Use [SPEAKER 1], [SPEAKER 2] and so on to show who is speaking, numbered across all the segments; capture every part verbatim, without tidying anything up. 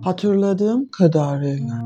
[SPEAKER 1] Hatırladığım kadarıyla.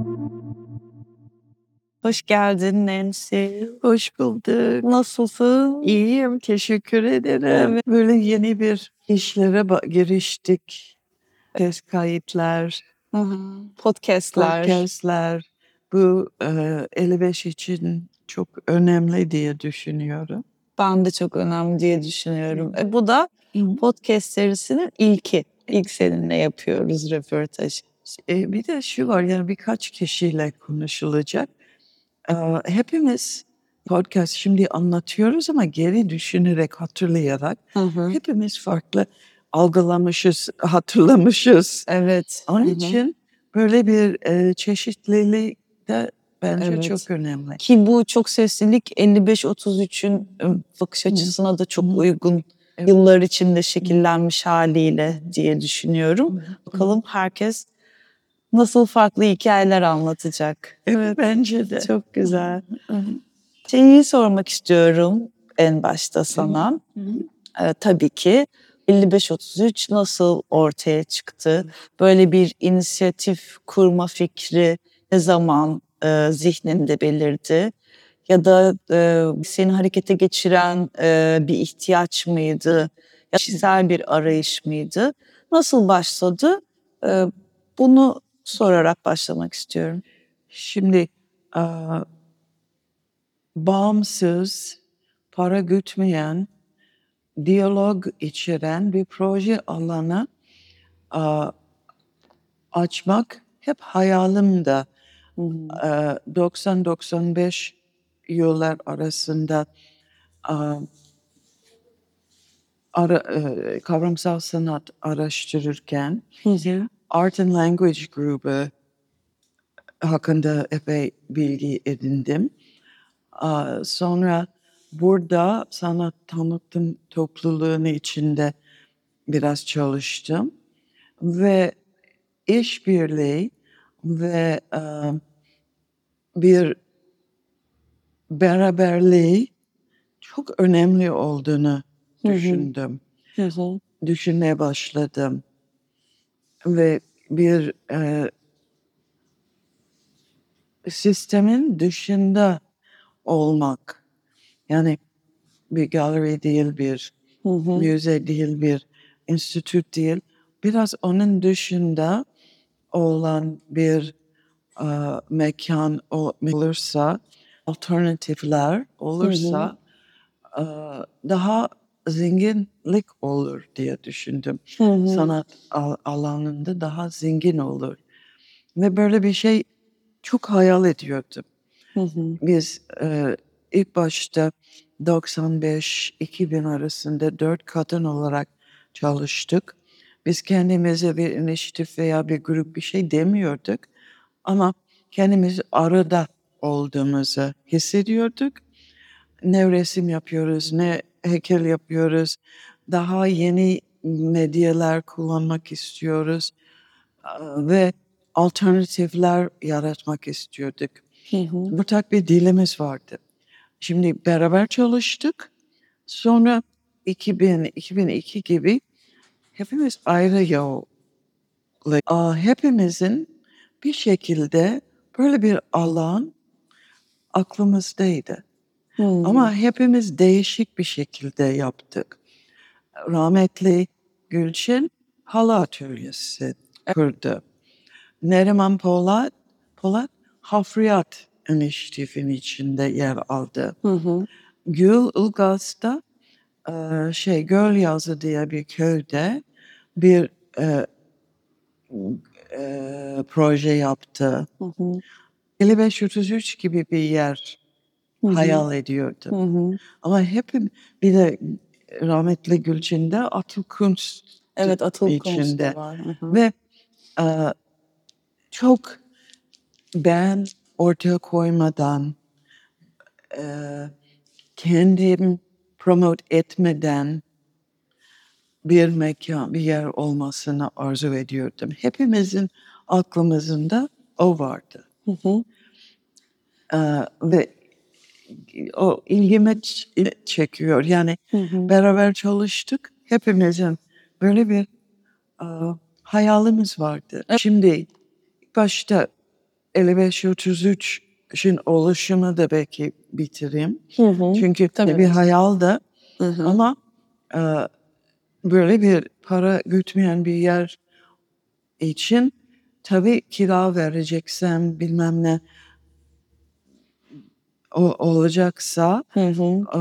[SPEAKER 2] Hoş geldin Nancy.
[SPEAKER 3] Hoş bulduk.
[SPEAKER 2] Nasılsın?
[SPEAKER 3] İyiyim, teşekkür ederim.
[SPEAKER 2] Evet.
[SPEAKER 3] Böyle yeni bir işlere ba- giriştik. Ses kayıtlar,
[SPEAKER 2] Hı hı. Podcast'ler.
[SPEAKER 3] podcastler. Bu e, elli beş için çok önemli diye düşünüyorum.
[SPEAKER 2] Ben de çok önemli diye düşünüyorum. E, bu da podcast serisinin ilki. İlk seninle yapıyoruz röportaj.
[SPEAKER 3] E, bir de şu var, yani birkaç kişiyle konuşulacak. E, hepimiz podcast şimdi anlatıyoruz ama geri düşünerek, hatırlayarak
[SPEAKER 2] Hı hı.
[SPEAKER 3] hepimiz farklı algılamışız, hatırlamışız.
[SPEAKER 2] Evet.
[SPEAKER 3] Onun
[SPEAKER 2] Hı hı.
[SPEAKER 3] için böyle bir e, çeşitlilik de bence
[SPEAKER 2] Evet.
[SPEAKER 3] çok önemli.
[SPEAKER 2] Ki bu çok seslilik elli beş otuz üçün bakış açısına da çok
[SPEAKER 3] Hı.
[SPEAKER 2] uygun.
[SPEAKER 3] Evet.
[SPEAKER 2] Yıllar içinde şekillenmiş haliyle diye düşünüyorum. Bakalım herkes nasıl farklı hikayeler anlatacak.
[SPEAKER 3] Evet, bence de.
[SPEAKER 2] Çok güzel.
[SPEAKER 3] Hı hı.
[SPEAKER 2] Şeyi sormak istiyorum en başta sana. Ee, tabii ki elli beş otuz üç nasıl ortaya çıktı? Böyle bir inisiyatif kurma fikri ne zaman e, zihninde belirdi? Ya da e, seni harekete geçiren e, bir ihtiyaç mıydı? Ya kişisel bir arayış mıydı? Nasıl başladı? E, bunu sorarak başlamak istiyorum.
[SPEAKER 3] Şimdi e, bağımsız, para gütmeyen, diyalog içeren bir proje alanı e, açmak hep hayalimde. E, doksan doksan beş yıllar arasında e, ara, e, kavramsal sanat araştırırken Art and Language grubu hakkında epey bilgi edindim. Aa, Sonra burada sanat tanıtım topluluğunun içinde biraz çalıştım ve işbirliği ve e, bir beraberliği çok önemli olduğunu düşündüm. Düşünmeye başladım ve bir e, sistemin dışında olmak, yani bir galeri değil, bir müze değil, bir enstitü değil, biraz onun dışında olan bir e, mekan olursa, alternatifler olursa e, daha zenginlik olur diye düşündüm. Sanat al- alanında daha zengin olur. Ve böyle bir şey çok hayal ediyordum. Biz e, ilk başta doksan beş iki bin arasında dört kadın olarak çalıştık. Biz kendimize bir inisiyatif veya bir grup bir şey demiyorduk. Ama kendimiz arada olduğumuzu hissediyorduk. Ne resim yapıyoruz, ne heykel yapıyoruz. Daha yeni medyalar kullanmak istiyoruz. Aa, Ve alternatifler yaratmak istiyorduk. Ortak bir dilimiz vardı. Şimdi beraber çalıştık. Sonra iki bin iki bin iki gibi hepimiz ayrı yol. Aa, Hepimizin bir şekilde böyle bir alan aklımızdaydı. Ama hepimiz değişik bir şekilde yaptık. Rahmetli Gülçin halı atölyesi kurdu. Neriman Polat, Polat hafriyat inisiyatifinin içinde yer aldı. Gül Ilgaz da e, şey Gölyazı diye bir köyde bir e, e, proje yaptı. elli beş otuz üç gibi bir yer hayal ediyordum. Ama hep bir de rahmetli Gülçin'de Atıl Kunst
[SPEAKER 2] Evet, Atıl Kunst
[SPEAKER 3] içinde.
[SPEAKER 2] da var. Hı hı.
[SPEAKER 3] Ve e, çok ben ortaya koymadan, e, kendim promote etmeden bir mekan, bir yer olmasını arzu ediyordum. Hepimizin aklımızda o vardı. E, ve o ilgimi ç- çekiyor. Yani beraber çalıştık. Hepimizin böyle bir e, hayalimiz vardı. Şimdi ilk başta elli beş otuz üçün oluşumu da belki bitireyim.
[SPEAKER 2] Hı hı.
[SPEAKER 3] Çünkü
[SPEAKER 2] Tabii.
[SPEAKER 3] bir hayal da
[SPEAKER 2] Hı hı.
[SPEAKER 3] ama e, böyle bir para gütmeyen bir yer için tabii kira vereceksem bilmem ne o, olacaksa
[SPEAKER 2] Hı hı.
[SPEAKER 3] e,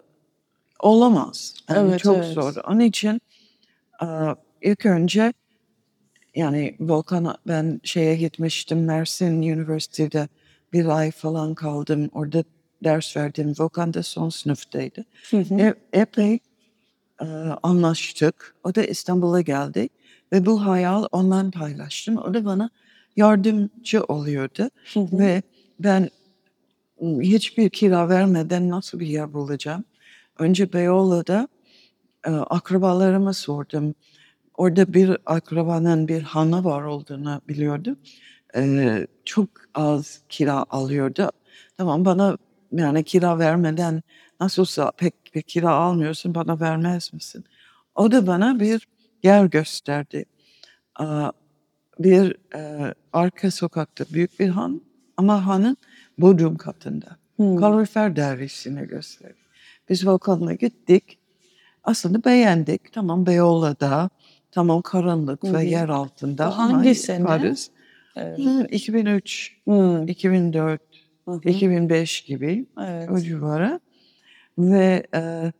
[SPEAKER 3] olamaz. Yani
[SPEAKER 2] Evet,
[SPEAKER 3] çok
[SPEAKER 2] evet.
[SPEAKER 3] zor. Onun için e, ilk önce yani Volkan'a ben şeye gitmiştim Mersin Üniversitesi'de bir ay falan kaldım. Orada ders verdim. Volkan da son sınıftaydı.
[SPEAKER 2] Hı hı.
[SPEAKER 3] E, epey e, anlaştık. O da İstanbul'a geldi ve bu hayal ondan paylaştım. O da bana yardımcı oluyordu.
[SPEAKER 2] Hı hı.
[SPEAKER 3] Ve ben hiçbir kira vermeden nasıl bir yer bulacağım? Önce Beyoğlu'da e, akrabalarıma sordum. Orada bir akrabanın bir hanı var olduğunu biliyordum. Ee, çok az kira alıyordu. Tamam bana yani kira vermeden nasılsa pek bir kira almıyorsun bana vermez misin? O da bana bir yer gösterdi. Aa, bir e, arka sokakta büyük bir han ama hanın bodrum katında.
[SPEAKER 2] Hmm.
[SPEAKER 3] Kalorifer dairesini gösterdi. Biz Volkan'la gittik. Aslında beğendik. Tamam Beyoğlu'da, tamam karanlık
[SPEAKER 2] Hı
[SPEAKER 3] ve
[SPEAKER 2] hı.
[SPEAKER 3] yer altında.
[SPEAKER 2] Bu hangi sene?
[SPEAKER 3] Yaparız.
[SPEAKER 2] Evet.
[SPEAKER 3] Hı, iki bin üç,
[SPEAKER 2] Hı.
[SPEAKER 3] iki bin dört,
[SPEAKER 2] Hı hı.
[SPEAKER 3] iki bin beş gibi
[SPEAKER 2] Evet.
[SPEAKER 3] o civara. Ve e,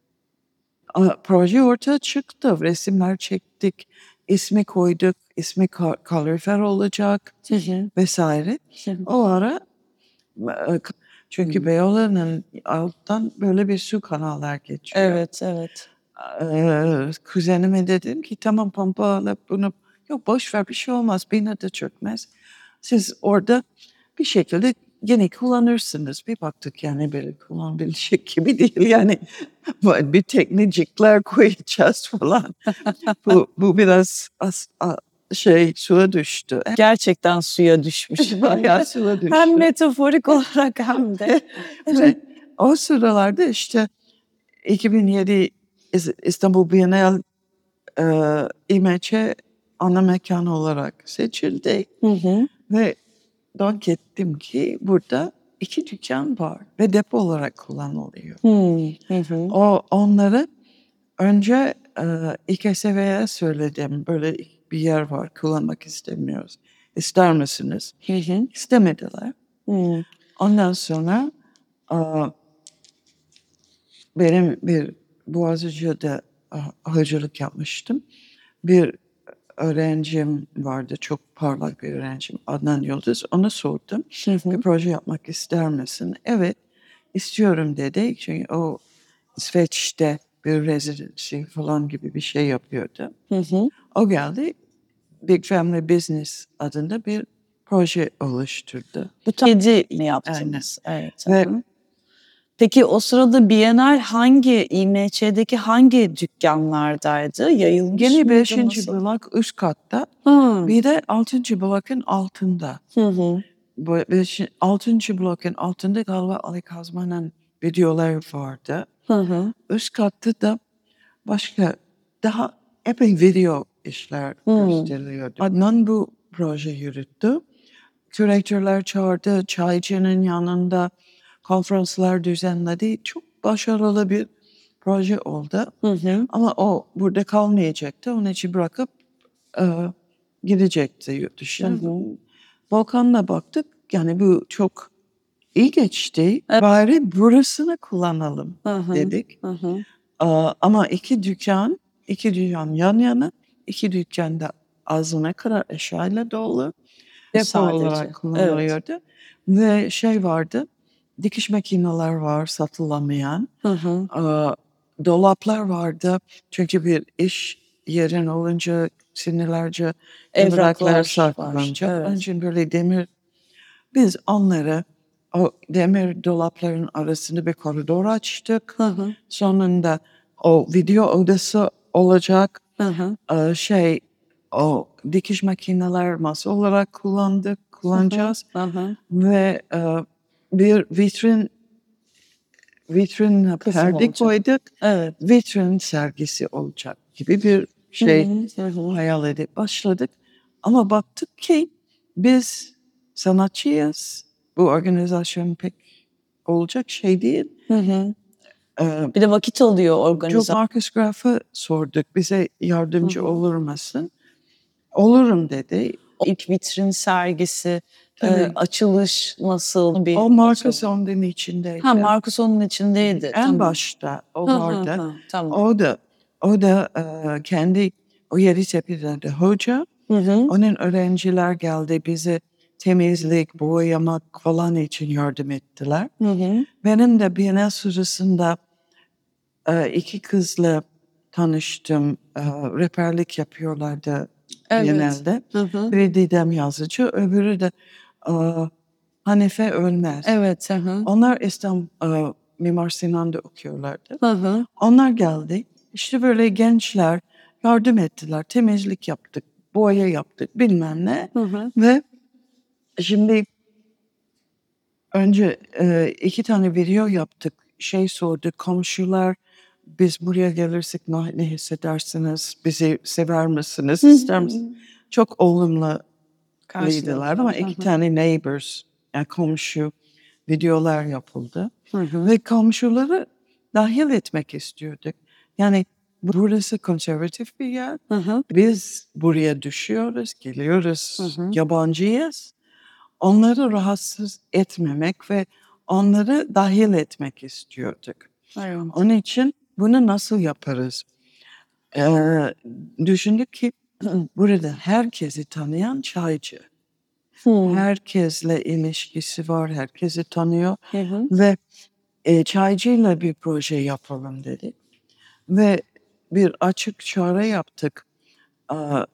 [SPEAKER 3] a- proje ortaya çıktı. Resimler çektik, ismi koyduk, ismi ka- kalorifer olacak
[SPEAKER 2] Hı hı.
[SPEAKER 3] vesaire.
[SPEAKER 2] Hı hı.
[SPEAKER 3] O ara e, çünkü
[SPEAKER 2] Hı.
[SPEAKER 3] Beyoğlu'nun alttan böyle bir su kanallar geçiyor.
[SPEAKER 2] Evet, evet.
[SPEAKER 3] Eee, kuzenime dedim ki tamam pompa alıp bunu yok boş ver bir şey olmaz bina da çökmez. Siz orada bir şekilde gene kullanırsınız. Bir baktık yani böyle kullanabilecek gibi değil yani bir teknicikler koyacağız falan. bu, bu biraz as, a, şey suya düştü.
[SPEAKER 2] Gerçekten suya düşmüş.
[SPEAKER 3] Bayağı suya düştü.
[SPEAKER 2] Hem metaforik olarak hem de.
[SPEAKER 3] Ve o sıralarda işte iki bin yedi İs- İstanbul Bienal e, İMÇ ana mekanı olarak seçildi.
[SPEAKER 2] Hı hı.
[SPEAKER 3] Ve fark ettim ki burada iki dükkan var ve depo olarak kullanılıyor.
[SPEAKER 2] Hı hı. Hı.
[SPEAKER 3] O onları önce e, İKSV'ye söyledim. Böyle bir yer var kullanmak istemiyoruz. İster misiniz?
[SPEAKER 2] Hı hı.
[SPEAKER 3] İstemediler.
[SPEAKER 2] Hı.
[SPEAKER 3] Ondan sonra e, benim bir Boğaziçi'de e, hocalık yapmıştım. Bir öğrencim vardı, çok parlak bir öğrencim Adnan Yıldız. Ona sordum,
[SPEAKER 2] Hı hı.
[SPEAKER 3] bir proje yapmak ister misin? Evet, istiyorum dedi. Çünkü o İsveç'te bir residency falan gibi bir şey yapıyordu.
[SPEAKER 2] Hı hı.
[SPEAKER 3] O geldi, Big Family Business adında bir proje oluşturdu.
[SPEAKER 2] Bu yedi mi yaptınız? Evet.
[SPEAKER 3] Ve
[SPEAKER 2] Hı hı. Peki o sırada Bienal hangi İMÇ'deki hangi dükkanlardaydı? Yayılmış
[SPEAKER 3] gene
[SPEAKER 2] mıydı?
[SPEAKER 3] beşinci
[SPEAKER 2] Nasıl?
[SPEAKER 3] blok üst katta,
[SPEAKER 2] Hı.
[SPEAKER 3] bir de altıncı blokun altında.
[SPEAKER 2] Hı hı.
[SPEAKER 3] Bu beş, altıncı blokun altında galiba Ali Kazman'ın videoları vardı.
[SPEAKER 2] Hı hı.
[SPEAKER 3] Üst katta da başka daha epey video işler
[SPEAKER 2] Hmm.
[SPEAKER 3] gösteriliyordu. Adnan bu proje yürüttü. Küratörler çağırdı, çaycının yanında konferanslar düzenledi. Çok başarılı bir proje oldu.
[SPEAKER 2] Hı hı.
[SPEAKER 3] Ama o burada kalmayacaktı. Onun için bırakıp e, gidecekti yurt dışına.
[SPEAKER 2] Hı hı.
[SPEAKER 3] Volkan'la baktık. Yani bu çok iyi geçti.
[SPEAKER 2] Evet.
[SPEAKER 3] Bari burasını kullanalım
[SPEAKER 2] Hı hı.
[SPEAKER 3] dedik.
[SPEAKER 2] Hı hı.
[SPEAKER 3] Aa, ama iki dükkan, iki dükkan yan yana, iki dükkan da ağzına kadar eşyayla dolu. Depo
[SPEAKER 2] Sadece.
[SPEAKER 3] olarak kullanılıyordu. Ve şey vardı, dikiş makineler var satılamayan.
[SPEAKER 2] Hı hı.
[SPEAKER 3] Aa, dolaplar vardı. Çünkü bir iş yerin olunca sinirlerce
[SPEAKER 2] Evraklar
[SPEAKER 3] evraklar
[SPEAKER 2] var.
[SPEAKER 3] saklanacak.
[SPEAKER 2] Evet.
[SPEAKER 3] Onun için böyle demir, biz onları o demir dolapların arasında bir koridor açtık.
[SPEAKER 2] Hı hı.
[SPEAKER 3] Sonunda o video odası olacak.
[SPEAKER 2] Hı hı.
[SPEAKER 3] Ee, şey o dikiş makineler masa olarak kullandık, kullanacağız.
[SPEAKER 2] Hı hı.
[SPEAKER 3] Ve e, bir vitrin vitrin
[SPEAKER 2] Kısım
[SPEAKER 3] perde
[SPEAKER 2] olacak.
[SPEAKER 3] koyduk.
[SPEAKER 2] Evet.
[SPEAKER 3] Vitrin sergisi olacak gibi bir şey
[SPEAKER 2] Hı hı.
[SPEAKER 3] hayal edip başladık. Ama baktık ki biz sanatçıyız. Bu organizasyon pek olacak şey değil.
[SPEAKER 2] Hı hı.
[SPEAKER 3] Ee,
[SPEAKER 2] Bir de vakit alıyor
[SPEAKER 3] Çok
[SPEAKER 2] organizasyon.
[SPEAKER 3] Marcus Graf'a sorduk. Bize yardımcı
[SPEAKER 2] Hı hı.
[SPEAKER 3] olur musun? Olurum dedi.
[SPEAKER 2] İlk vitrin sergisi, e,
[SPEAKER 3] Tabii.
[SPEAKER 2] açılış nasıl bir
[SPEAKER 3] O Marcus
[SPEAKER 2] açılış?
[SPEAKER 3] onun içindeydi.
[SPEAKER 2] Ha, Marcus onun içindeydi.
[SPEAKER 3] En
[SPEAKER 2] Tamam.
[SPEAKER 3] başta o
[SPEAKER 2] Hı hı
[SPEAKER 3] vardı.
[SPEAKER 2] hı. Tamam.
[SPEAKER 3] O da o da e, kendi o Yeditepe'de hoca.
[SPEAKER 2] Hı hı.
[SPEAKER 3] Onun öğrenciler geldi bize temizlik, boyamak falan için yardım ettiler.
[SPEAKER 2] Hı hı.
[SPEAKER 3] Benim de Bienal sırasında e, iki kızla tanıştım. E, rehberlik yapıyorlardı
[SPEAKER 2] Evet.
[SPEAKER 3] Bienal'de.
[SPEAKER 2] Hı hı.
[SPEAKER 3] Biri Didem Yazıcı, öbürü de e, Hanife Ölmez.
[SPEAKER 2] Evet. Hı hı.
[SPEAKER 3] Onlar İstanbul e, Mimar Sinan'da okuyorlardı.
[SPEAKER 2] Hı hı.
[SPEAKER 3] Onlar geldi. İşte böyle gençler yardım ettiler. Temizlik yaptık, boya yaptık, bilmem ne.
[SPEAKER 2] Hı hı.
[SPEAKER 3] Ve şimdi önce e, iki tane video yaptık. Şey sordu komşular, biz buraya gelirsek ne, ne hissedersiniz? Bizi sever misiniz?
[SPEAKER 2] Hı hı.
[SPEAKER 3] İster misiniz? Çok olumluydular
[SPEAKER 2] Karşıladılar.
[SPEAKER 3] ama
[SPEAKER 2] Hı
[SPEAKER 3] iki
[SPEAKER 2] hı.
[SPEAKER 3] tane neighbors, yani komşu videolar yapıldı.
[SPEAKER 2] Hı hı.
[SPEAKER 3] Ve komşuları dahil etmek istiyorduk. Yani burası konservatif bir yer.
[SPEAKER 2] Hı hı.
[SPEAKER 3] Biz buraya düşüyoruz, geliyoruz,
[SPEAKER 2] Hı hı.
[SPEAKER 3] yabancıyız. Onları rahatsız etmemek ve onları dahil etmek istiyorduk.
[SPEAKER 2] Evet.
[SPEAKER 3] Onun için bunu nasıl yaparız? Ee, düşündük ki burada herkesi tanıyan çaycı.
[SPEAKER 2] Hı.
[SPEAKER 3] Herkesle ilişkisi var, herkesi tanıyor
[SPEAKER 2] Hı hı.
[SPEAKER 3] ve e, çaycıyla bir proje yapalım dedik. Ve bir açık çağrı yaptık. Aa,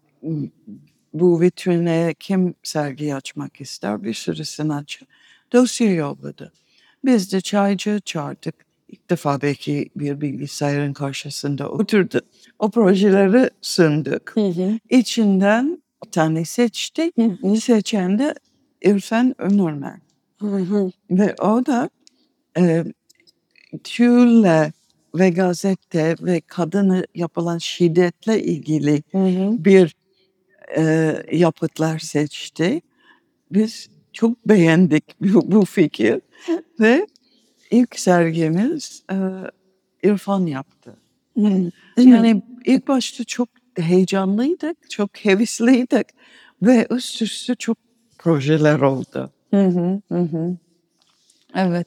[SPEAKER 3] bu vitrine kim sergi açmak ister? Bir sürü sanatçı dosya yolladı. Biz de çaycı çağırdık. İlk defa belki bir bilgisayarın karşısında oturduk. O projeleri sunduk.
[SPEAKER 2] Hı hı.
[SPEAKER 3] İçinden bir tane seçtik.
[SPEAKER 2] Hı hı.
[SPEAKER 3] Seçen de İrfan Önermen.
[SPEAKER 2] Hı hı.
[SPEAKER 3] Ve o da e, tülle ve gazete ve kadına yapılan şiddetle ilgili
[SPEAKER 2] Hı hı.
[SPEAKER 3] bir e, yapıtlar seçti. Biz çok beğendik bu, bu fikir ve ilk sergimiz e, İrfan yaptı.
[SPEAKER 2] Hı. Değil mi?
[SPEAKER 3] Yani ilk başta çok heyecanlıydık, çok hevesliydik ve üst üste çok projeler oldu.
[SPEAKER 2] Hı hı. Hı hı. Evet.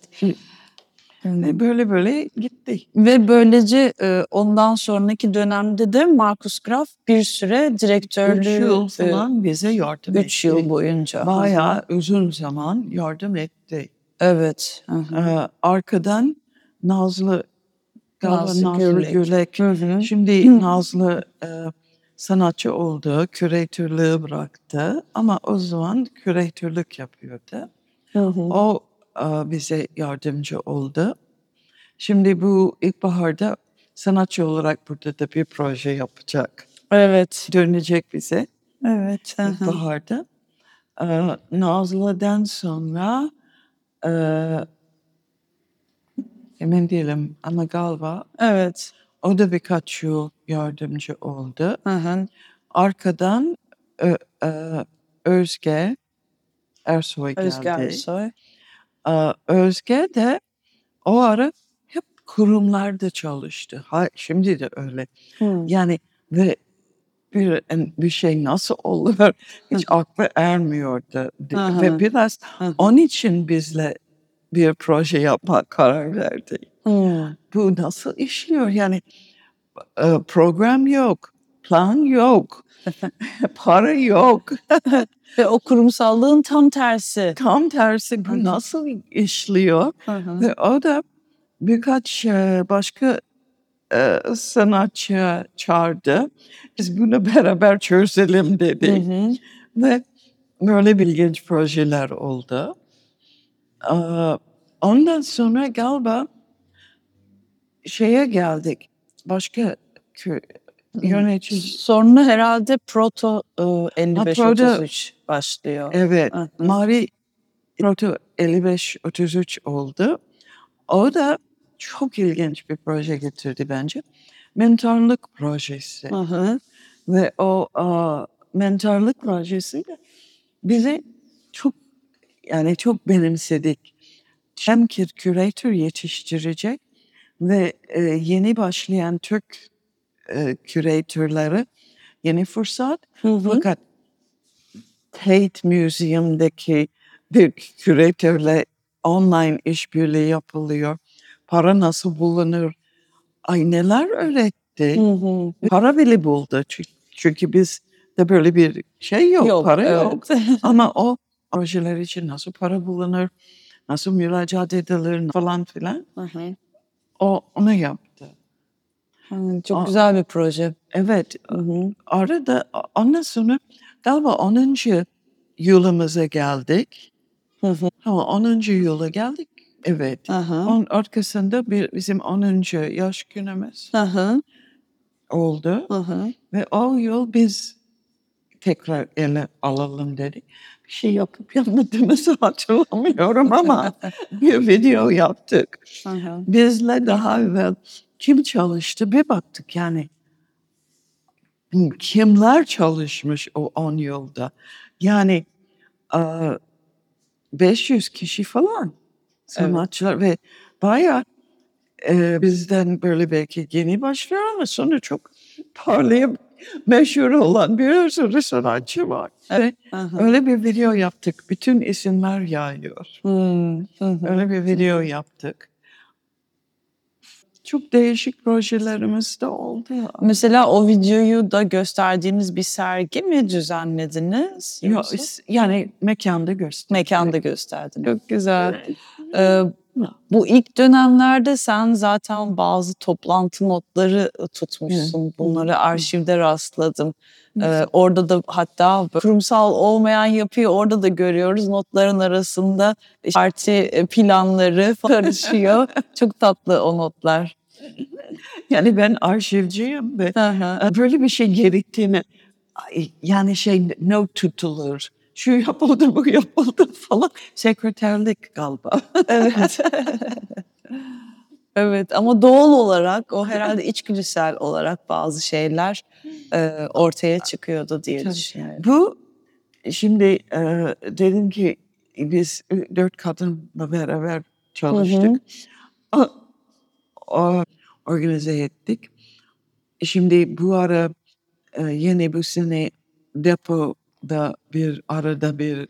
[SPEAKER 3] Ve böyle böyle gitti.
[SPEAKER 2] Ve böylece e, ondan sonraki dönemde de Marcus Graf bir süre direktörlüğü
[SPEAKER 3] Üç yıl
[SPEAKER 2] e,
[SPEAKER 3] falan bize yardım etti.
[SPEAKER 2] üç yıl boyunca.
[SPEAKER 3] Bayağı uzun zaman yardım etti.
[SPEAKER 2] Evet. Hı hı.
[SPEAKER 3] Ee, arkadan Nazlı, galiba
[SPEAKER 2] Nazlı
[SPEAKER 3] Nazlı
[SPEAKER 2] Gürlek.
[SPEAKER 3] Gürlek.
[SPEAKER 2] Hı hı.
[SPEAKER 3] Şimdi Nazlı e, sanatçı oldu, küratörlüğü bıraktı ama o zaman küratörlük yapıyordu.
[SPEAKER 2] Hı hı.
[SPEAKER 3] O e, bize yardımcı oldu. Şimdi bu ilkbaharda sanatçı olarak burada da bir proje yapacak.
[SPEAKER 2] Evet.
[SPEAKER 3] Dönecek bize
[SPEAKER 2] Evet. Hı hı.
[SPEAKER 3] ilkbaharda. Ee, Nazlı'dan sonra e, emin değilim ama galiba
[SPEAKER 2] Evet.
[SPEAKER 3] o da birkaç yıl yardımcı oldu.
[SPEAKER 2] Hı hı.
[SPEAKER 3] Arkadan Ö, e, Özge Ersoy
[SPEAKER 2] Özge
[SPEAKER 3] geldi.
[SPEAKER 2] Ersoy.
[SPEAKER 3] Ee, Özge de o ara hep kurumlarda çalıştı. Ha, şimdi de öyle.
[SPEAKER 2] Hı.
[SPEAKER 3] Yani ve bir, bir şey nasıl olur hiç aklı ermiyordu.
[SPEAKER 2] Hı hı.
[SPEAKER 3] Ve biraz
[SPEAKER 2] Hı hı.
[SPEAKER 3] onun için bizle bir proje yapmak karar verdi.
[SPEAKER 2] Hı.
[SPEAKER 3] Bu nasıl işliyor? Yani e, program yok, plan yok, para yok.
[SPEAKER 2] Ve o kurumsallığın tam tersi.
[SPEAKER 3] Tam tersi bu nasıl işliyor?
[SPEAKER 2] Hı hı.
[SPEAKER 3] Ve o da birkaç e, başka e, sanatçı çağırdı. Biz bunu beraber çözelim
[SPEAKER 2] Hı
[SPEAKER 3] dedi.
[SPEAKER 2] hı.
[SPEAKER 3] Ve böyle ilginç projeler oldu. Aa, ondan sonra galiba şeye geldik. Başka kö- yönetici.
[SPEAKER 2] Sonra herhalde Proto e,
[SPEAKER 3] Ha,
[SPEAKER 2] elli beş
[SPEAKER 3] Proto,
[SPEAKER 2] otuz üç başlıyor.
[SPEAKER 3] evet.
[SPEAKER 2] Hı hı.
[SPEAKER 3] Mari Proto elli beş otuz üç oldu. O da çok ilginç bir proje getirdi bence. Mentorluk projesi.
[SPEAKER 2] Hı hı.
[SPEAKER 3] Ve o a, mentorluk projesi de bizi çok yani çok benimsedik. Hem ki küratör yetiştirecek ve e, yeni başlayan Türk e, küratörlere yeni fırsat.
[SPEAKER 2] Hı hı.
[SPEAKER 3] Fakat Tate Museum'daki bir küratörle online işbirliği yapılıyor. Para nasıl bulunur? Ay neler öğretti.
[SPEAKER 2] Hı hı.
[SPEAKER 3] Para bile buldu. Çünkü, çünkü biz de böyle bir şey yok,
[SPEAKER 2] Yok,
[SPEAKER 3] para
[SPEAKER 2] evet.
[SPEAKER 3] yok. Ama o projeler için nasıl para bulunur, nasıl müracaat edilir falan filan.
[SPEAKER 2] Hı hı.
[SPEAKER 3] O onu yaptı.
[SPEAKER 2] Hı, çok
[SPEAKER 3] O-
[SPEAKER 2] güzel bir proje.
[SPEAKER 3] Evet,
[SPEAKER 2] Hı hı.
[SPEAKER 3] arada ondan sonra galiba onuncu yılımıza geldik.
[SPEAKER 2] Hı hı.
[SPEAKER 3] Ha, onuncu yıla geldik. Evet.
[SPEAKER 2] Aha.
[SPEAKER 3] Onun arkasında bir bizim onuncu yaş günümüz
[SPEAKER 2] Hı hı.
[SPEAKER 3] oldu.
[SPEAKER 2] Hı hı.
[SPEAKER 3] Ve o yıl biz tekrar ele alalım dedik. Bir şey yapıp yapmadığımızı hatırlamıyorum ama bir video yaptık.
[SPEAKER 2] Hı hı.
[SPEAKER 3] Bizle daha evvel kim çalıştı bir baktık yani. Kimler çalışmış o on yılda? Yani e, beş yüz kişi falan sanatçılar ve bayağı e, bizden böyle belki yeni başlıyor ama sonra çok parlayıp meşhur olan bir sürü sanatçı var. Ve
[SPEAKER 2] Hı hı.
[SPEAKER 3] öyle bir video yaptık. Bütün isimler yayıyor.
[SPEAKER 2] Hı hı.
[SPEAKER 3] Öyle bir video yaptık. Çok değişik projelerimiz de oldu.
[SPEAKER 2] Mesela o videoyu da gösterdiğiniz bir sergi mi düzenlediniz?
[SPEAKER 3] Ya,
[SPEAKER 2] Yoksa
[SPEAKER 3] yani mekanda gösterdik.
[SPEAKER 2] mekanda gösterdiniz. Çok güzel.
[SPEAKER 3] Evet.
[SPEAKER 2] Ee, bu ilk dönemlerde sen zaten bazı toplantı notları tutmuşsun. Bunları arşivde rastladım. Ee, orada da hatta kurumsal olmayan yapıyı orada da görüyoruz. Notların arasında parti planları karışıyor. Çok tatlı o notlar.
[SPEAKER 3] Yani ben arşivciyim ve
[SPEAKER 2] Hı hı.
[SPEAKER 3] böyle bir şey gerektiğini ay, yani şey not tutulur. Şu yapıldı bu yapıldı falan. Sekreterlik galiba.
[SPEAKER 2] Evet. Evet ama doğal olarak o herhalde içgüdüsel olarak bazı şeyler e, ortaya çıkıyordu diye
[SPEAKER 3] Tabii.
[SPEAKER 2] düşünüyorum.
[SPEAKER 3] Bu şimdi e, dedim ki biz dört kadınla beraber çalıştık. O, o, organize ettik. Şimdi bu ara e, yeni bu sene depoda bir arada bir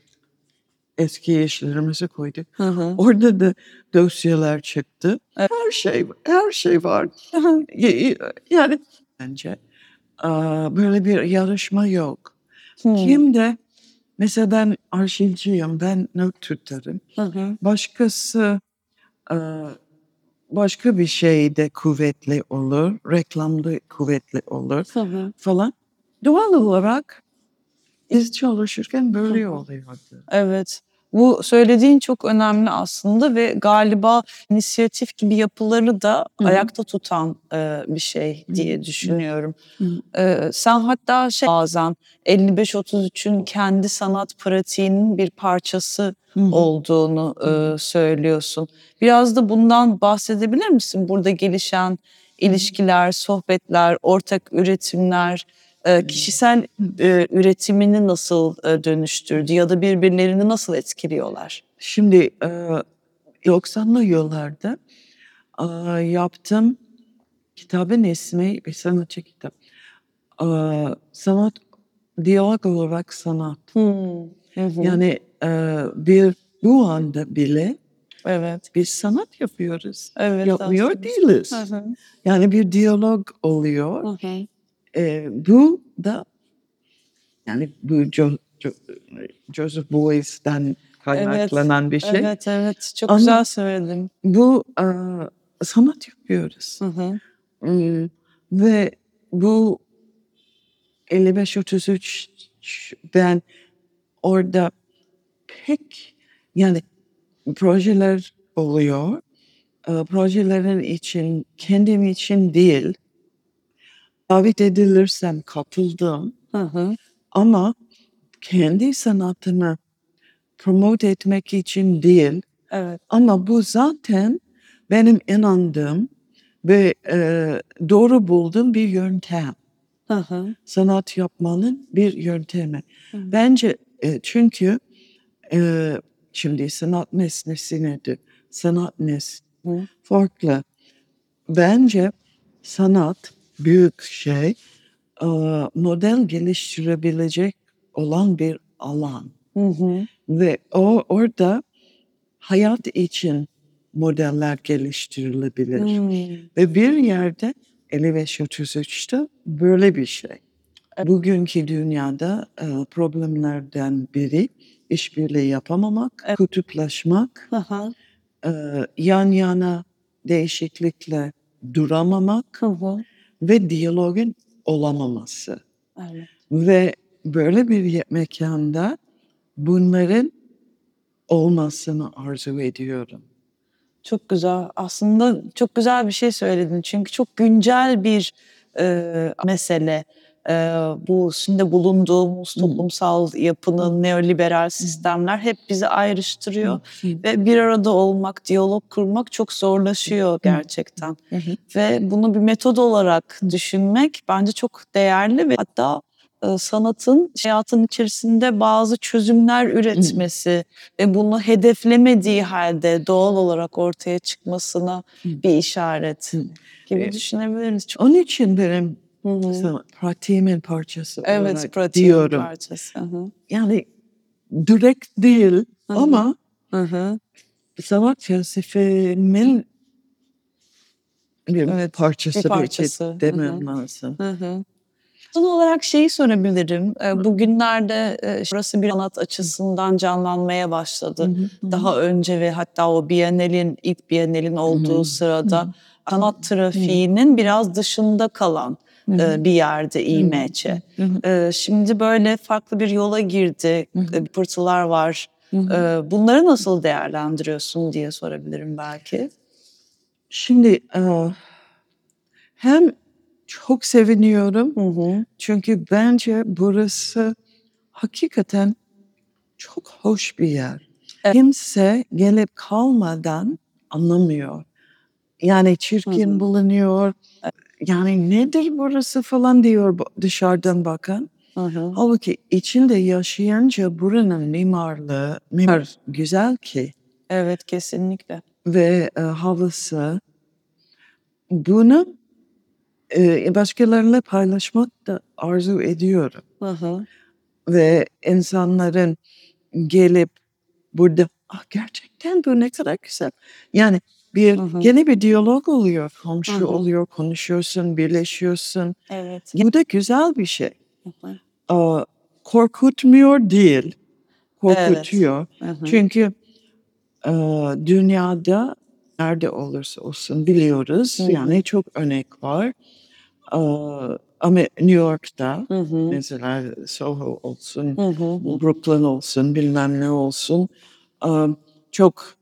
[SPEAKER 3] eski işlerimizi koyduk.
[SPEAKER 2] Hı hı.
[SPEAKER 3] Orada da dosyalar çıktı.
[SPEAKER 2] Evet.
[SPEAKER 3] Her şey her şey var. Y- Yani bence aa, böyle bir yarışma yok.
[SPEAKER 2] Hı.
[SPEAKER 3] Kim de mesela ben arşivciyim, ben not tutarım.
[SPEAKER 2] Hı hı.
[SPEAKER 3] Başkası aa, başka bir şeyde kuvvetli olur, reklamda kuvvetli olur
[SPEAKER 2] Hı hı.
[SPEAKER 3] falan. Doğal olarak biz çalışırken böyle oluyordu.
[SPEAKER 2] Evet. Bu söylediğin çok önemli aslında ve galiba inisiyatif gibi yapıları da
[SPEAKER 3] Hı hı.
[SPEAKER 2] ayakta tutan e, bir şey diye düşünüyorum.
[SPEAKER 3] Hı.
[SPEAKER 2] E, sen hatta şey bazen elli beş otuz üçün kendi sanat pratiğinin bir parçası
[SPEAKER 3] Hı hı.
[SPEAKER 2] olduğunu e, söylüyorsun. Biraz da bundan bahsedebilir misin? Burada gelişen ilişkiler, sohbetler, ortak üretimler, e, kişisel e, üretimini nasıl e, dönüştürdü ya da birbirlerini nasıl etkiliyorlar?
[SPEAKER 3] Şimdi e, doksanlı yıllarda e, yaptığım kitabın ismi bir sanatçı kitap. E, sanat, diyalog olarak sanat.
[SPEAKER 2] Hmm. Hı hı.
[SPEAKER 3] Yani e, bir bu anda bile
[SPEAKER 2] Evet.
[SPEAKER 3] biz sanat yapıyoruz.
[SPEAKER 2] Evet
[SPEAKER 3] Yapmıyor
[SPEAKER 2] aslında.
[SPEAKER 3] değiliz.
[SPEAKER 2] Hı hı.
[SPEAKER 3] Yani bir diyalog oluyor.
[SPEAKER 2] Hı hı.
[SPEAKER 3] E, bu da yani bu Jo- Jo- Joseph Beuys'ten kaynaklanan bir şey.
[SPEAKER 2] Evet, evet. Çok
[SPEAKER 3] Ama
[SPEAKER 2] güzel söyledin.
[SPEAKER 3] bu e, sanat yapıyoruz.
[SPEAKER 2] Hı hı.
[SPEAKER 3] Hmm, ve bu elli beş otuz üç ben orada pek yani projeler oluyor. E, projelerin için kendim için değil davet edilirsem katıldım
[SPEAKER 2] Hı hı.
[SPEAKER 3] ama kendi sanatımı promote etmek için değil
[SPEAKER 2] Evet.
[SPEAKER 3] ama bu zaten benim inandığım ve e, doğru bulduğum bir yöntem.
[SPEAKER 2] Hı hı.
[SPEAKER 3] Sanat yapmanın bir yöntemi.
[SPEAKER 2] Hı.
[SPEAKER 3] Bence e, çünkü e, şimdi sanat nesnesi nedir? Sanat nes
[SPEAKER 2] Hı.
[SPEAKER 3] farklı. Bence sanat büyük şey, e, model geliştirebilecek olan bir alan.
[SPEAKER 2] Hı hı.
[SPEAKER 3] Ve o orada hayat için modeller geliştirilebilir.
[SPEAKER 2] Hmm.
[SPEAKER 3] Ve bir yerde elli beş otuz üçte böyle bir şey. Bugünkü dünyada e, problemlerden biri işbirliği yapamamak,
[SPEAKER 2] Evet.
[SPEAKER 3] kutuplaşmak,
[SPEAKER 2] Hı hı.
[SPEAKER 3] e, yan yana değişiklikle duramamak
[SPEAKER 2] Hı hı.
[SPEAKER 3] ve diyalogun olamaması.
[SPEAKER 2] Evet.
[SPEAKER 3] Ve böyle bir ye- mekanda bunların olmasını arzu ediyorum.
[SPEAKER 2] Çok güzel. Aslında çok güzel bir şey söyledin. Çünkü çok güncel bir e, mesele. E, bu şimdi bulunduğumuz
[SPEAKER 3] Hı.
[SPEAKER 2] toplumsal yapının neoliberal sistemler hep bizi ayrıştırıyor.
[SPEAKER 3] Hı.
[SPEAKER 2] Ve bir arada olmak, diyalog kurmak çok zorlaşıyor gerçekten.
[SPEAKER 3] Hı hı.
[SPEAKER 2] Ve bunu bir metod olarak düşünmek bence çok değerli ve hatta e, sanatın hayatın içerisinde bazı çözümler üretmesi ve bunu hedeflemediği halde doğal olarak ortaya çıkmasına
[SPEAKER 3] Hı.
[SPEAKER 2] bir işaret
[SPEAKER 3] Hı.
[SPEAKER 2] gibi
[SPEAKER 3] E,
[SPEAKER 2] düşünebiliriz. Çok...
[SPEAKER 3] Onun için benim
[SPEAKER 2] Hı hı.
[SPEAKER 3] sanat pratiğimin parçası
[SPEAKER 2] Evet,
[SPEAKER 3] olarak
[SPEAKER 2] pratiğin
[SPEAKER 3] diyorum.
[SPEAKER 2] parçası. Hı hı.
[SPEAKER 3] Yani direkt değil
[SPEAKER 2] Hı hı.
[SPEAKER 3] ama
[SPEAKER 2] Hı hı.
[SPEAKER 3] sanat felsefemin bir
[SPEAKER 2] Evet,
[SPEAKER 3] parçası
[SPEAKER 2] bir
[SPEAKER 3] belki
[SPEAKER 2] parçası. Hı
[SPEAKER 3] demem
[SPEAKER 2] hı.
[SPEAKER 3] lazım.
[SPEAKER 2] Hı hı. Son olarak şeyi sorabilirim. Ee, Bugünlerde e, burası bir sanat açısından canlanmaya
[SPEAKER 3] Hı
[SPEAKER 2] başladı.
[SPEAKER 3] hı, hı.
[SPEAKER 2] Daha önce ve hatta o Bienal'in, ilk Bienal'in olduğu
[SPEAKER 3] Hı.
[SPEAKER 2] sırada sanat trafiğinin biraz dışında kalan
[SPEAKER 3] Hı hı.
[SPEAKER 2] e, bir yerde İ M Ç.
[SPEAKER 3] Hı hı.
[SPEAKER 2] Ee, Şimdi böyle farklı bir yola girdi,
[SPEAKER 3] Hı hı.
[SPEAKER 2] e, pırtılar var.
[SPEAKER 3] Hı hı.
[SPEAKER 2] Ee, Bunları nasıl değerlendiriyorsun diye sorabilirim belki.
[SPEAKER 3] Şimdi e, hem çok seviniyorum
[SPEAKER 2] Hı hı.
[SPEAKER 3] çünkü bence burası hakikaten çok hoş bir yer.
[SPEAKER 2] Evet.
[SPEAKER 3] Kimse gelip kalmadan anlamıyor. Yani çirkin
[SPEAKER 2] Hı hı.
[SPEAKER 3] bulunuyor. Yani nedir burası falan diyor bu- dışarıdan bakan.
[SPEAKER 2] Hı hı.
[SPEAKER 3] Halbuki içinde yaşayınca buranın mimarlığı, mimar güzel ki
[SPEAKER 2] Evet, kesinlikle.
[SPEAKER 3] ve e, havası. Bunu e, başkalarıyla paylaşmak da arzu ediyorum.
[SPEAKER 2] Hı hı.
[SPEAKER 3] Ve insanların gelip burada ah, gerçekten bu ne kadar güzel. Yani bir
[SPEAKER 2] Hı hı.
[SPEAKER 3] gene bir diyalog oluyor,
[SPEAKER 2] Hı
[SPEAKER 3] komşu
[SPEAKER 2] hı.
[SPEAKER 3] oluyor, konuşuyorsun, birleşiyorsun.
[SPEAKER 2] Evet.
[SPEAKER 3] Bu da güzel bir şey.
[SPEAKER 2] Hı hı.
[SPEAKER 3] Aa, korkutmuyor değil,
[SPEAKER 2] Evet.
[SPEAKER 3] korkutuyor.
[SPEAKER 2] Hı hı.
[SPEAKER 3] Çünkü e, dünyada nerede olursa olsun biliyoruz.
[SPEAKER 2] Hı hı.
[SPEAKER 3] Yani çok örnek var. Aa, ama New York'ta
[SPEAKER 2] Hı hı.
[SPEAKER 3] mesela Soho olsun,
[SPEAKER 2] Hı hı. Hı.
[SPEAKER 3] Brooklyn olsun, bilmem ne olsun. Aa, çok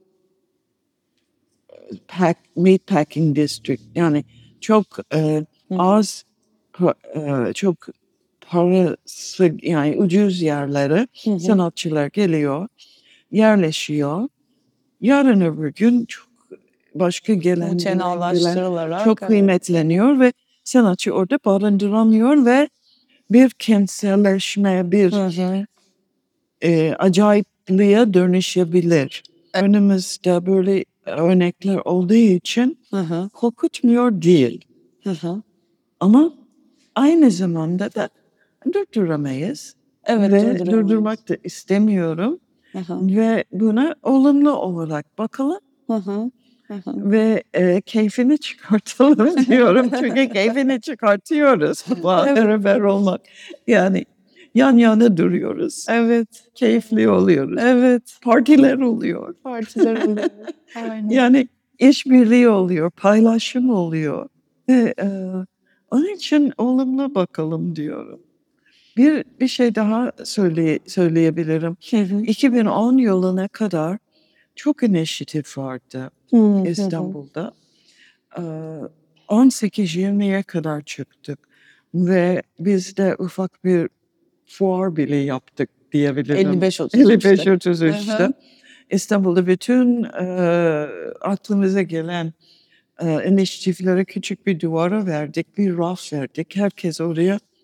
[SPEAKER 3] pack, meatpacking district yani çok e,
[SPEAKER 2] Hı.
[SPEAKER 3] az pa- e, çok parası yani ucuz yerlere
[SPEAKER 2] Hı hı.
[SPEAKER 3] sanatçılar geliyor, yerleşiyor. Yarın öbür gün çok başka gelen gelen gelen
[SPEAKER 2] Mütenalaştırılarak,
[SPEAKER 3] çok
[SPEAKER 2] evet.
[SPEAKER 3] kıymetleniyor ve sanatçı orada barındıramıyor ve bir kentselleşme, bir
[SPEAKER 2] Hı hı.
[SPEAKER 3] e, acayipliğe dönüşebilir. Önümüzde böyle örnekler olduğu için
[SPEAKER 2] Hı hı.
[SPEAKER 3] korkutmuyor değil.
[SPEAKER 2] Hı hı.
[SPEAKER 3] Ama aynı zamanda da durduramayız.
[SPEAKER 2] Evet,
[SPEAKER 3] Ve
[SPEAKER 2] durduramayız.
[SPEAKER 3] durdurmak da istemiyorum.
[SPEAKER 2] Hı hı.
[SPEAKER 3] Ve buna olumlu olarak bakalım
[SPEAKER 2] Hı hı. Hı hı.
[SPEAKER 3] ve e, keyfini çıkartalım diyorum. Çünkü keyfini çıkartıyoruz. Beraber olmak. Yani yan yana duruyoruz.
[SPEAKER 2] Evet.
[SPEAKER 3] Keyifli oluyoruz.
[SPEAKER 2] Evet.
[SPEAKER 3] Partiler oluyor.
[SPEAKER 2] Partiler oluyor. Aynen.
[SPEAKER 3] Yani işbirliği oluyor, paylaşım oluyor. Ve e, onun için olumlu bakalım diyorum. Bir bir şey daha söyle, söyleyebilirim.
[SPEAKER 2] Hı hı.
[SPEAKER 3] iki bin on yılına kadar çok inisiyatif vardı
[SPEAKER 2] Hı hı.
[SPEAKER 3] İstanbul'da. Ee, on sekiz yirmiye kadar çıktık ve biz de ufak bir fuar bile yaptık diyebilirim.
[SPEAKER 2] elli beş otuz
[SPEAKER 3] elli beş
[SPEAKER 2] üçte.
[SPEAKER 3] otuz
[SPEAKER 2] Hı
[SPEAKER 3] üçte.
[SPEAKER 2] hı.
[SPEAKER 3] İstanbul'da bütün e, aklımıza gelen e, inisiyatiflere küçük bir duvara verdik, bir raf verdik. Herkes oraya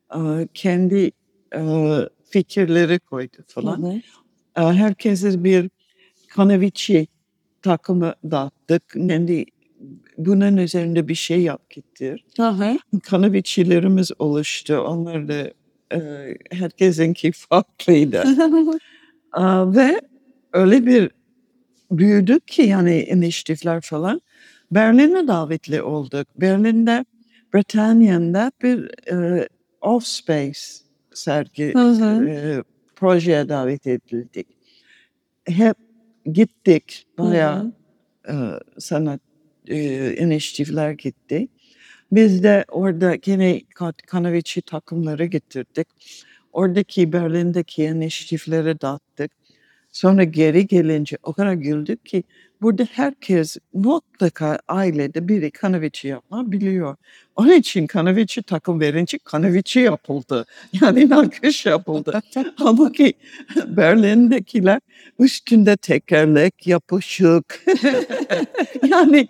[SPEAKER 3] e, kendi e, fikirleri koydu falan.
[SPEAKER 2] Hı hı.
[SPEAKER 3] E, herkese bir Kanaviçi takımı dağıttık. Kendi bunun üzerinde bir şey yap gittir.
[SPEAKER 2] Hı hı.
[SPEAKER 3] Kanaviçilerimiz oluştu. Onlar da e, herkesinki farklıydı. E, ve öyle bir büyüdük ki yani inisiyatifler falan. Berlin'e davetli olduk. Berlin'de Britanya'da bir e, off space sergi
[SPEAKER 2] Hı hı.
[SPEAKER 3] e, projeye davet edildik. Hep gittik
[SPEAKER 2] Hı
[SPEAKER 3] bayağı
[SPEAKER 2] hı.
[SPEAKER 3] e, sanat e, inisiyatifler gitti. Biz de orada yine Ka- Kanaviçi takımları getirdik. Oradaki Berlin'deki inisiyatifleri dağıttık. Sonra geri gelince o kadar güldük ki burada herkes mutlaka ailede biri kanaviçi yapma biliyor. Onun için kanaviçi takım verince kanaviçi yapıldı. Yani nakış yapıldı. Halbuki Berlin'dekiler üstünde tekerlek yapışık. Yani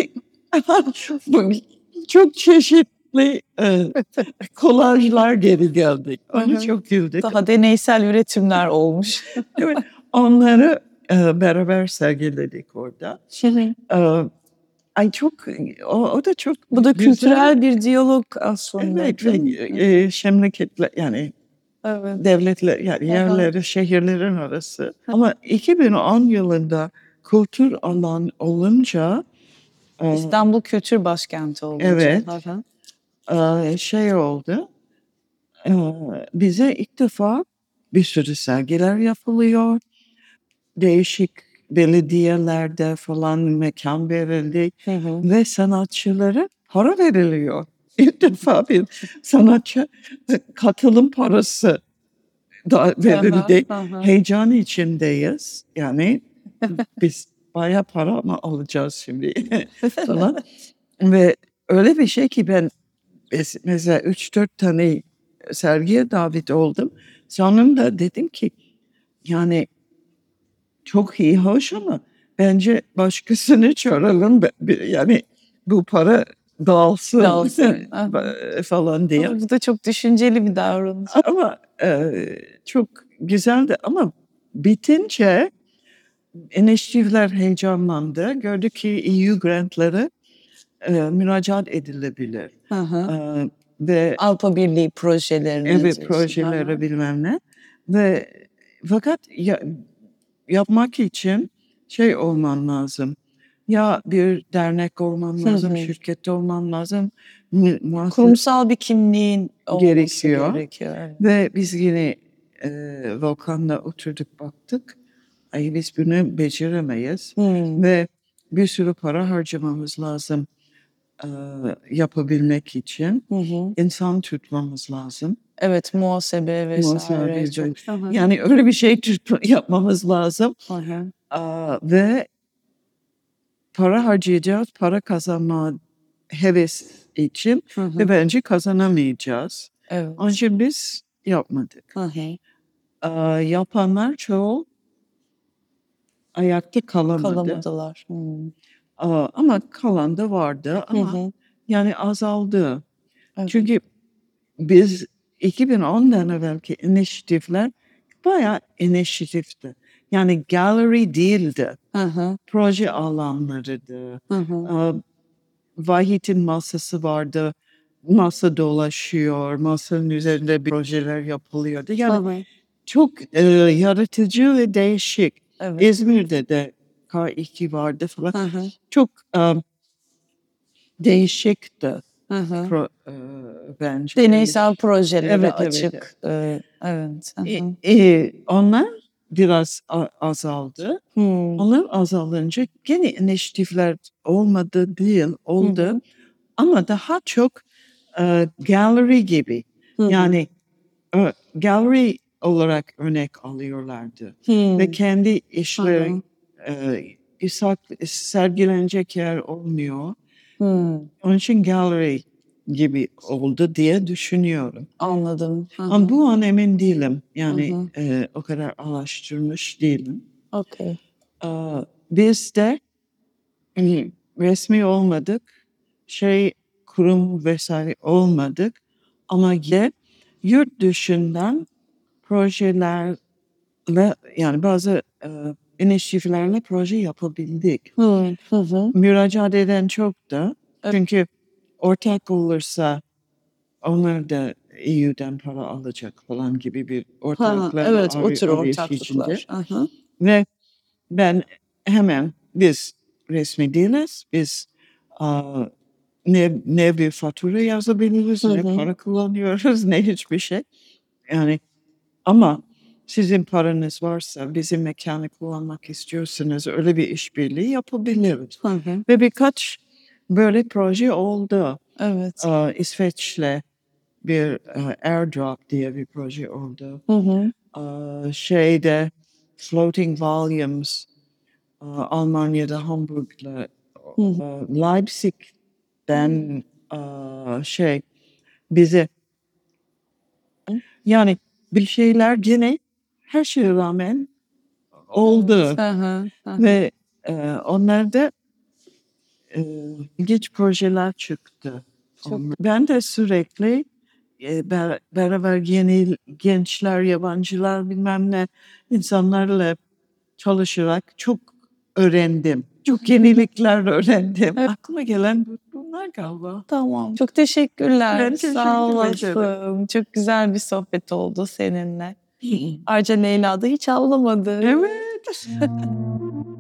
[SPEAKER 3] çok çeşitli e, kolajlar geri geldik. Onu çok güldük.
[SPEAKER 2] Daha deneysel üretimler olmuş.
[SPEAKER 3] Evet, onları e, beraber sergiledik orada. E, ay çok, o, o da çok
[SPEAKER 2] Bu da
[SPEAKER 3] güzel.
[SPEAKER 2] kültürel bir diyalog aslında.
[SPEAKER 3] Evet ve e, şemleketler yani
[SPEAKER 2] Evet.
[SPEAKER 3] devletler yani yerleri, şehirlerin arası. Ama iki bin on yılında kültür alan olunca e,
[SPEAKER 2] İstanbul Kültür Başkenti olunca.
[SPEAKER 3] evet
[SPEAKER 2] Hı hı.
[SPEAKER 3] e, şey oldu. E, bize ilk defa bir sürü sergiler yapılıyor. Değişik belediyelerde falan mekan verildi
[SPEAKER 2] Hı hı.
[SPEAKER 3] ve sanatçılara para veriliyor. İlk defa bir sanatçı katılım parası da verildi.
[SPEAKER 2] Hı hı.
[SPEAKER 3] Heyecan içindeyiz. Yani biz bayağı para mı alacağız şimdi falan. Ve öyle bir şey ki ben mes- mesela üç dört tane sergiye davet oldum. Sonunda dedim ki yani çok iyi, hoş ama bence başkasını çağıralım. Be- be- Yani bu para dağılsın
[SPEAKER 2] Dağılsın. Aha.
[SPEAKER 3] falan diye.
[SPEAKER 2] Ama bu da çok düşünceli bir davranış.
[SPEAKER 3] Ama e, çok güzeldi. Ama bitince inisiyatifler heyecanlandı. Gördük ki E U grantları e, müracaat edilebilir.
[SPEAKER 2] Hı hı.
[SPEAKER 3] E, ve
[SPEAKER 2] Avrupa Birliği projelerine
[SPEAKER 3] evet
[SPEAKER 2] diyorsun. Hı
[SPEAKER 3] projelere
[SPEAKER 2] hı.
[SPEAKER 3] bilmem ne. Ve fakat ya, yapmak için şey olman lazım. Ya bir dernek olman
[SPEAKER 2] Hı
[SPEAKER 3] lazım,
[SPEAKER 2] hı.
[SPEAKER 3] şirkette olman lazım. mu- muhasebe
[SPEAKER 2] Kurumsal bir kimliğin olması
[SPEAKER 3] gerekiyor.
[SPEAKER 2] gerekiyor. Evet.
[SPEAKER 3] Ve biz yine e, Volkan'la oturduk baktık. Ay biz bunu beceremeyiz.
[SPEAKER 2] Hmm.
[SPEAKER 3] Ve bir sürü para harcamamız lazım e, yapabilmek için.
[SPEAKER 2] Hı hı.
[SPEAKER 3] İnsan tutmamız lazım.
[SPEAKER 2] Evet, muhasebe vesaire.
[SPEAKER 3] Muhasebe,
[SPEAKER 2] Çok. Hı hı.
[SPEAKER 3] yani öyle bir şey tut- yapmamız lazım.
[SPEAKER 2] Hı hı.
[SPEAKER 3] Aa, ve para harcayacağız, para kazanma heves için
[SPEAKER 2] Hı hı.
[SPEAKER 3] ve bence kazanamayacağız.
[SPEAKER 2] Evet.
[SPEAKER 3] Onun için biz yapmadık.
[SPEAKER 2] Hı hı.
[SPEAKER 3] Aa, yapanlar çoğu ayakta kalamadı.
[SPEAKER 2] Kalamadılar. Hmm.
[SPEAKER 3] Aa, ama kalan da vardı
[SPEAKER 2] Hı
[SPEAKER 3] ama
[SPEAKER 2] hı.
[SPEAKER 3] yani azaldı.
[SPEAKER 2] Evet.
[SPEAKER 3] Çünkü biz iki bin ondan evvelki inisiyatifler bayağı inisiyatifti. Yani gallery değildi.
[SPEAKER 2] Hı hı.
[SPEAKER 3] Proje alanlarıydı.
[SPEAKER 2] Hı hı.
[SPEAKER 3] Aa, Vahit'in masası vardı. Masa dolaşıyor. Masanın üzerinde bir projeler yapılıyordu.
[SPEAKER 2] Hı
[SPEAKER 3] Yani
[SPEAKER 2] hı.
[SPEAKER 3] çok e, yaratıcı ve değişik.
[SPEAKER 2] Evet.
[SPEAKER 3] İzmir'de de K iki vardı falan.
[SPEAKER 2] Hı hı.
[SPEAKER 3] Çok e, değişikti
[SPEAKER 2] Hı hı.
[SPEAKER 3] pro, e, bence.
[SPEAKER 2] Deneysel projelere
[SPEAKER 3] Evet, evet.
[SPEAKER 2] açık. Ee, evet. Hı
[SPEAKER 3] E,
[SPEAKER 2] hı.
[SPEAKER 3] e, onlar biraz a- azaldı.
[SPEAKER 2] Hmm.
[SPEAKER 3] Onlar azalınca gene inisiyatifler olmadı değil,
[SPEAKER 2] Hı
[SPEAKER 3] oldu.
[SPEAKER 2] hı.
[SPEAKER 3] Ama daha çok e, gallery gibi.
[SPEAKER 2] Hı hı.
[SPEAKER 3] Yani e, gallery olarak örnek alıyorlardı.
[SPEAKER 2] Hmm.
[SPEAKER 3] Ve kendi
[SPEAKER 2] Hı
[SPEAKER 3] işleri
[SPEAKER 2] hı.
[SPEAKER 3] e, isak- sergilenecek yer olmuyor.
[SPEAKER 2] Hmm.
[SPEAKER 3] Onun için gallery gibi oldu diye düşünüyorum.
[SPEAKER 2] Anladım. Hı
[SPEAKER 3] Ama
[SPEAKER 2] hı.
[SPEAKER 3] bu an emin değilim.
[SPEAKER 2] Hı
[SPEAKER 3] Yani
[SPEAKER 2] hı.
[SPEAKER 3] e, o kadar araştırmış değilim.
[SPEAKER 2] Okey.
[SPEAKER 3] Aa, biz de hani, resmi olmadık, şey kurum vesaire olmadık ama yine yurt dışından projelerle yani bazı e, inisiyatiflerle proje yapabildik.
[SPEAKER 2] Hı hı. hı.
[SPEAKER 3] Müracaat eden çok da.
[SPEAKER 2] Evet.
[SPEAKER 3] Çünkü ortak olursa onlar da E U'dan para alacak falan gibi bir
[SPEAKER 2] Ha,
[SPEAKER 3] ortaklık
[SPEAKER 2] evet, o
[SPEAKER 3] arı-
[SPEAKER 2] tür
[SPEAKER 3] arayışı içinde.
[SPEAKER 2] ortaklıklar. Aha.
[SPEAKER 3] Ve ben hemen biz resmi değiliz. Biz aa, ne, ne bir fatura yazabiliriz,
[SPEAKER 2] Hı
[SPEAKER 3] ne
[SPEAKER 2] hı.
[SPEAKER 3] para kullanıyoruz, ne hiçbir şey. Yani ama sizin paranız varsa bizim mekanı kullanmak istiyorsanız öyle bir işbirliği yapabiliriz.
[SPEAKER 2] Hı hı.
[SPEAKER 3] Ve birkaç böyle proje oldu.
[SPEAKER 2] Evet.
[SPEAKER 3] Aa, İsveç'le bir e, airdrop diye bir proje oldu.
[SPEAKER 2] Hı hı.
[SPEAKER 3] Aa, şeyde Floating Volumes aa, Almanya'da Hamburg'la
[SPEAKER 2] Hı hı.
[SPEAKER 3] aa, Leipzig'den aa, şey bize yani bir şeyler gene her şeye rağmen oldu.
[SPEAKER 2] Evet. Hı hı. Hı hı.
[SPEAKER 3] Ve e, onlarda e, ilginç projeler çıktı.
[SPEAKER 2] Çok
[SPEAKER 3] Ben de sürekli e, ber- beraber yeni gençler, yabancılar bilmem ne insanlarla çalışarak çok öğrendim. Çok yenilikler öğrendim.
[SPEAKER 2] Evet.
[SPEAKER 3] Aklıma gelen bu- bunlar galiba.
[SPEAKER 2] tamam. Çok teşekkürler.
[SPEAKER 3] Ben
[SPEAKER 2] Sağ
[SPEAKER 3] teşekkür ederim.
[SPEAKER 2] olasın. Çok güzel bir sohbet oldu seninle. Ayrıca Leyla da hiç ağlamadı.
[SPEAKER 3] Evet.